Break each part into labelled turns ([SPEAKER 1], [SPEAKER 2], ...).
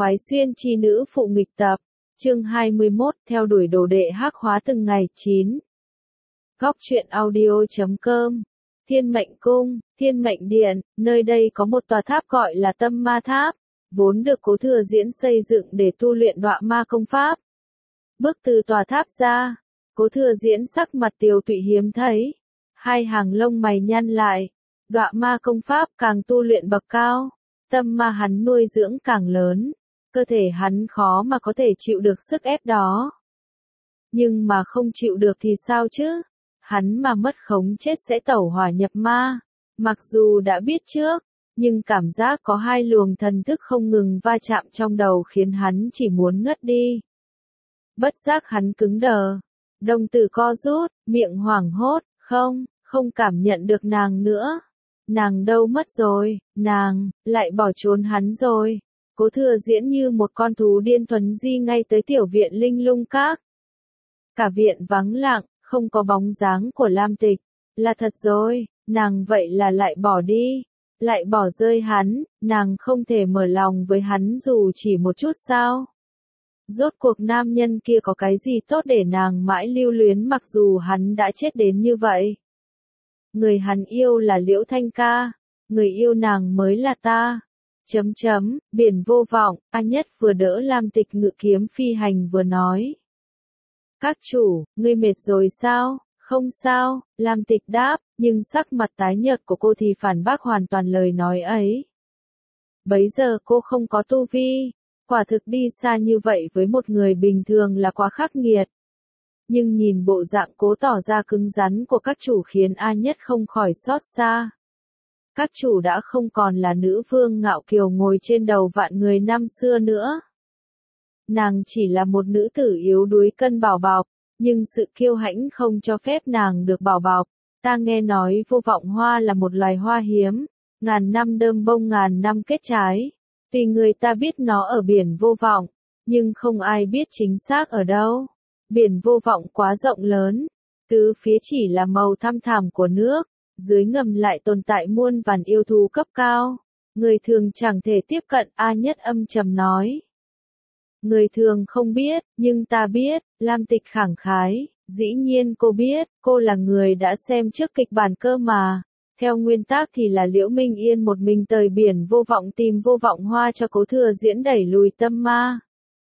[SPEAKER 1] khoái xuyên chi nữ phụ nghịch tập, chương 21, theo đuổi đồ đệ hắc hóa từng ngày, 9. Góc truyện audio.com. Thiên Mệnh Cung, Thiên Mệnh Điện, nơi đây có một tòa tháp gọi là Tâm Ma Tháp, vốn được Cố Thừa Diễn xây dựng để tu luyện Đọa Ma công pháp. Bước từ tòa tháp ra, Cố Thừa Diễn sắc mặt tiều tụy hiếm thấy, hai hàng lông mày nhăn lại. Đọa Ma công pháp càng tu luyện bậc cao, tâm ma hắn nuôi dưỡng càng lớn, cơ thể hắn khó mà có thể chịu được sức ép đó. Nhưng mà không chịu được thì sao chứ? Hắn mà mất khống chết sẽ tẩu hỏa nhập ma. Mặc dù đã biết trước, nhưng cảm giác có hai luồng thần thức không ngừng va chạm trong đầu khiến hắn chỉ muốn ngất đi. Bất giác hắn cứng đờ, đồng tử co rút, miệng hoảng hốt, không cảm nhận được nàng nữa. Nàng đâu mất rồi, nàng, lại bỏ trốn hắn rồi. Cố Thừa Diễn như một con thú điên thuấn di ngay tới tiểu viện Linh Lung Các. Cả viện vắng lặng, không có bóng dáng của Lam Tịch. Là thật rồi, nàng vậy là lại bỏ đi, lại bỏ rơi hắn, nàng không thể mở lòng với hắn dù chỉ một chút sao? Rốt cuộc nam nhân kia có cái gì tốt để nàng mãi lưu luyến mặc dù hắn đã chết đến như vậy? Người hắn yêu là Liễu Thanh Ca, người yêu nàng mới là ta. Biển vô vọng, A Nhất vừa đỡ Lam Tịch ngự kiếm phi hành vừa nói. Các chủ, ngươi mệt rồi sao? Không sao, Lam Tịch đáp, nhưng sắc mặt tái nhợt của cô thì phản bác hoàn toàn lời nói ấy. Bấy giờ cô không có tu vi, quả thực đi xa như vậy với một người bình thường là quá khắc nghiệt. Nhưng nhìn bộ dạng cố tỏ ra cứng rắn của các chủ khiến A Nhất không khỏi xót xa. Các chủ đã không còn là nữ vương ngạo kiều ngồi trên đầu vạn người năm xưa nữa. Nàng chỉ là một nữ tử yếu đuối cân bảo bọc, nhưng sự kiêu hãnh không cho phép nàng được bảo bọc. Ta nghe nói vô vọng hoa là một loài hoa hiếm, ngàn năm đơm bông ngàn năm kết trái. Vì người ta biết nó ở biển vô vọng, nhưng không ai biết chính xác ở đâu. Biển vô vọng quá rộng lớn, tứ phía chỉ là màu thăm thẳm của nước, dưới ngầm lại tồn tại muôn vàn yêu thú cấp cao. Người thường chẳng thể tiếp cận, A Nhất âm trầm nói. Người thường không biết, nhưng ta biết, Lam Tịch khẳng khái, dĩ nhiên cô biết, cô là người đã xem trước kịch bản cơ mà. Theo nguyên tắc thì là Liễu Minh Yên một mình tời biển vô vọng tìm vô vọng hoa cho Cố Thừa Diễn đẩy lùi tâm ma.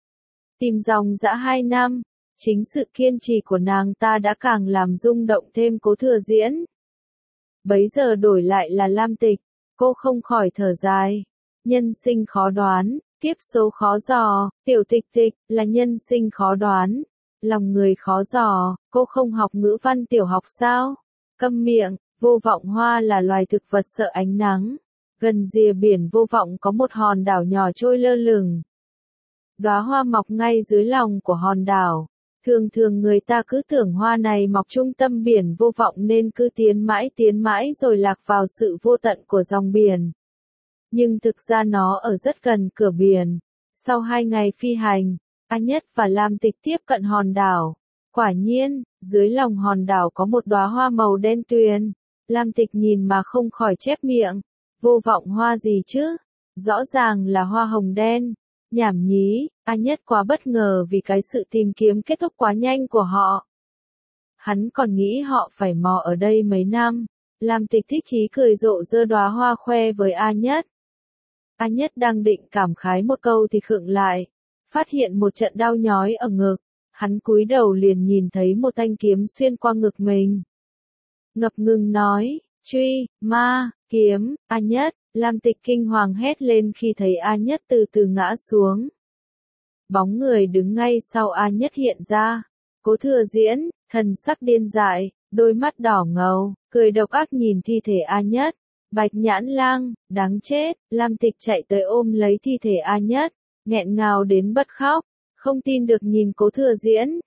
[SPEAKER 1] Tìm dòng dã 2 năm, chính sự kiên trì của nàng ta đã càng làm rung động thêm Cố Thừa Diễn. Bấy giờ đổi lại là Lam Tịch, cô không khỏi thở dài. Nhân sinh khó đoán, kiếp số khó dò, tiểu tịch tịch là nhân sinh khó đoán, lòng người khó dò, cô không học ngữ văn tiểu học sao? Câm miệng, vô vọng hoa là loài thực vật sợ ánh nắng. Gần rìa biển vô vọng có một hòn đảo nhỏ trôi lơ lửng. Đóa hoa mọc ngay dưới lòng của hòn đảo. Thường người ta cứ tưởng hoa này mọc trung tâm biển vô vọng nên cứ tiến mãi rồi lạc vào sự vô tận của dòng biển. Nhưng thực ra nó ở rất gần cửa biển. Sau 2 ngày phi hành, A Nhất và Lam Tịch tiếp cận hòn đảo. Quả nhiên, dưới lòng hòn đảo có một đóa hoa màu đen tuyền. Lam Tịch nhìn mà không khỏi chép miệng. Vô vọng hoa gì chứ? Rõ ràng là hoa hồng đen. Nhảm nhí, A Nhất quá bất ngờ vì cái sự tìm kiếm kết thúc quá nhanh của họ. Hắn còn nghĩ họ phải mò ở đây mấy năm. Lam Tịch thích chí cười rộ giơ đóa hoa khoe với A Nhất. A Nhất đang định cảm khái một câu thì khựng lại, phát hiện một trận đau nhói ở ngực. Hắn cúi đầu liền nhìn thấy một thanh kiếm xuyên qua ngực mình. Ngập ngừng nói, truy, ma, kiếm, A Nhất. Lam Tịch kinh hoàng hét lên khi thấy A Nhất từ từ ngã xuống. Bóng người đứng ngay sau A Nhất hiện ra. Cố Thừa Diễn, thần sắc điên dại, đôi mắt đỏ ngầu, cười độc ác nhìn thi thể A Nhất. Bạch Nhãn Lang, đáng chết. Lam Tịch chạy tới ôm lấy thi thể A Nhất, nghẹn ngào đến bật khóc, không tin được nhìn Cố Thừa Diễn.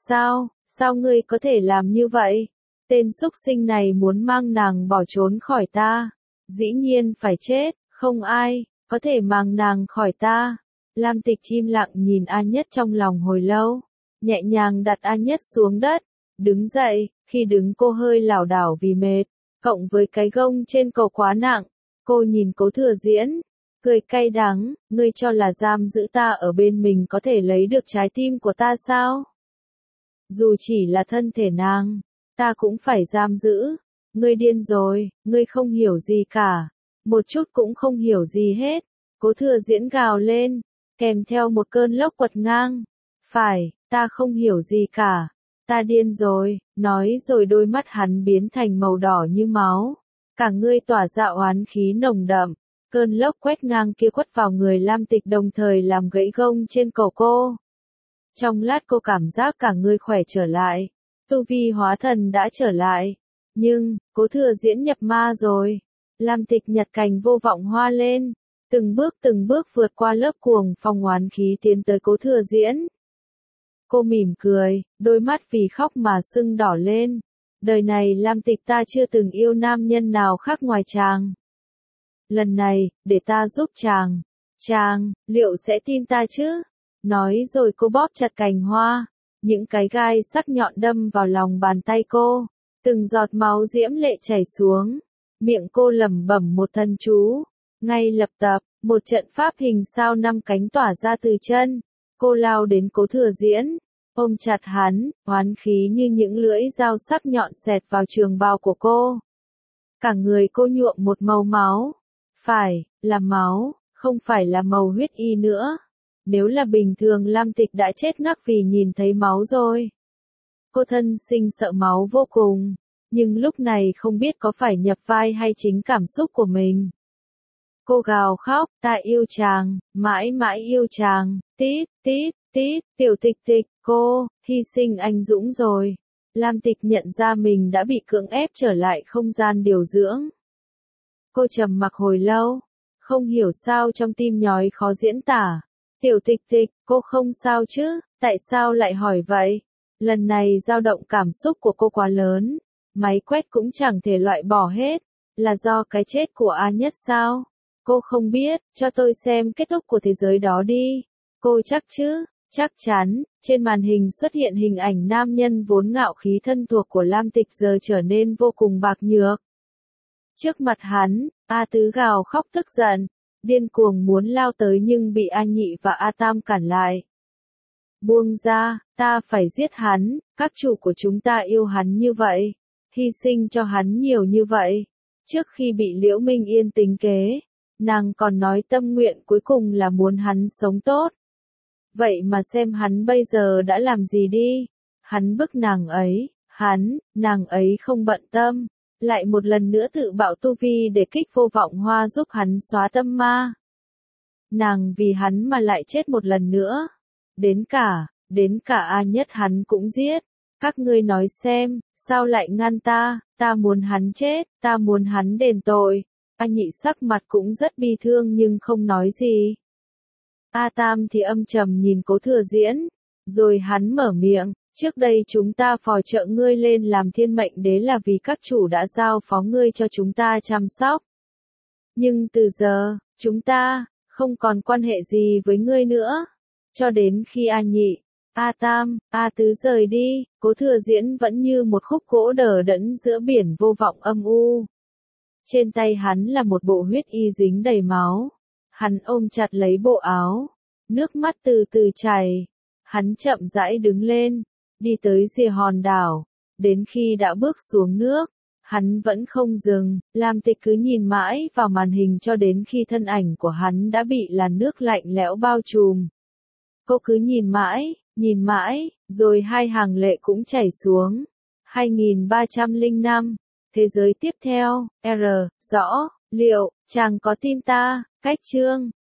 [SPEAKER 1] Sao ngươi có thể làm như vậy? Tên súc sinh này muốn mang nàng bỏ trốn khỏi ta. Dĩ nhiên phải chết, không ai có thể mang nàng khỏi ta. Lam Tịch im lặng nhìn A Nhất trong lòng hồi lâu, nhẹ nhàng đặt A Nhất xuống đất, đứng dậy. Khi đứng cô hơi lảo đảo vì mệt, cộng với cái gông trên cổ quá nặng. Cô nhìn Cố Thừa Diễn, Cười cay đắng, ngươi cho là giam giữ ta ở bên mình có thể lấy được trái tim của ta sao? Dù chỉ là thân thể nàng, ta cũng phải giam giữ. Ngươi điên rồi, ngươi không hiểu gì cả. Một chút cũng không hiểu gì hết. Cố Thừa Diễn gào lên, kèm theo một cơn lốc quật ngang. Phải, ta không hiểu gì cả. Ta điên rồi, nói rồi đôi mắt hắn biến thành màu đỏ như máu. Cả người tỏa ra oán khí nồng đậm. Cơn lốc quét ngang kia quất vào người Lam Tịch đồng thời làm gãy gông trên cổ cô. Trong lát cô cảm giác cả người khỏe trở lại. Tu vi hóa thần đã trở lại. Nhưng, Cố Thừa Diễn nhập ma rồi. Lam Tịch nhặt cành vô vọng hoa lên. Từng bước vượt qua lớp cuồng phong oán khí tiến tới Cố Thừa Diễn. Cô mỉm cười, đôi mắt vì khóc mà sưng đỏ lên. Đời này Lam Tịch ta chưa từng yêu nam nhân nào khác ngoài chàng. Lần này, để ta giúp chàng. Chàng, liệu sẽ tin ta chứ? Nói rồi cô bóp chặt cành hoa. Những cái gai sắc nhọn đâm vào lòng bàn tay cô. Từng giọt máu diễm lệ chảy xuống. Miệng cô lẩm bẩm một thần chú. Ngay lập tức, một trận pháp hình sao 5 cánh tỏa ra từ chân. Cô lao đến Cố Thừa Diễn, ôm chặt hắn, oán khí như những lưỡi dao sắc nhọn xẹt vào trường bào của cô. Cả người cô nhuộm một màu máu. Phải, là máu, không phải là màu huyết y nữa. Nếu là bình thường Lam Tịch đã chết ngắc vì nhìn thấy máu rồi. Cô thân sinh sợ máu vô cùng, nhưng lúc này không biết có phải nhập vai hay chính cảm xúc của mình. Cô gào khóc, ta yêu chàng, mãi mãi yêu chàng, tít, tít, tít, Tiểu Tịch Tịch, cô, hy sinh anh dũng rồi. Lam Tịch nhận ra mình đã bị cưỡng ép trở lại không gian điều dưỡng. Cô trầm mặc hồi lâu, không hiểu sao trong tim nhói khó diễn tả. Tiểu Tịch Tịch, cô không sao chứ, tại sao lại hỏi vậy? Lần này dao động cảm xúc của cô quá lớn, máy quét cũng chẳng thể loại bỏ hết, là do cái chết của A Nhất sao? Cô không biết, cho tôi xem kết thúc của thế giới đó đi. Cô chắc chứ? Chắc chắn, trên màn hình xuất hiện hình ảnh nam nhân vốn ngạo khí thân thuộc của Lam Tịch giờ trở nên vô cùng bạc nhược. Trước mặt hắn, A Tứ gào khóc tức giận, điên cuồng muốn lao tới nhưng bị A Nhị và A Tam cản lại. Buông ra, ta phải giết hắn, các chủ của chúng ta yêu hắn như vậy, hy sinh cho hắn nhiều như vậy. Trước khi bị Liễu Minh Yên tính kế, nàng còn nói tâm nguyện cuối cùng là muốn hắn sống tốt. Vậy mà xem hắn bây giờ đã làm gì đi. Hắn bức nàng ấy, nàng ấy không bận tâm. Lại một lần nữa tự bạo tu vi để kích vô vọng hoa giúp hắn xóa tâm ma. Nàng vì hắn mà lại chết một lần nữa. Đến cả A Nhất hắn cũng giết. Các ngươi nói xem, sao lại ngăn ta muốn hắn chết, ta muốn hắn đền tội. A Nhị sắc mặt cũng rất bi thương nhưng không nói gì. A Tam thì âm trầm nhìn Cố Thừa Diễn, rồi hắn mở miệng, trước đây chúng ta phò trợ ngươi lên làm thiên mệnh đế là vì các chủ đã giao phó ngươi cho chúng ta chăm sóc. Nhưng từ giờ, chúng ta không còn quan hệ gì với ngươi nữa. Cho đến khi A Nhị, A Tam, A Tứ rời đi, Cố Thừa Diễn vẫn như một khúc gỗ đờ đẫn giữa biển vô vọng âm u. Trên tay hắn là một bộ huyết y dính đầy máu. Hắn ôm chặt lấy bộ áo, nước mắt từ từ chảy. Hắn chậm rãi đứng lên, đi tới rìa hòn đảo. Đến khi đã bước xuống nước, hắn vẫn không dừng. Lam Tịch cứ nhìn mãi vào màn hình cho đến khi thân ảnh của hắn đã bị làn nước lạnh lẽo bao trùm. Cô cứ nhìn mãi, rồi hai hàng lệ cũng chảy xuống. 2305, thế giới tiếp theo, R, rõ, liệu, chàng có tin ta, cách chương.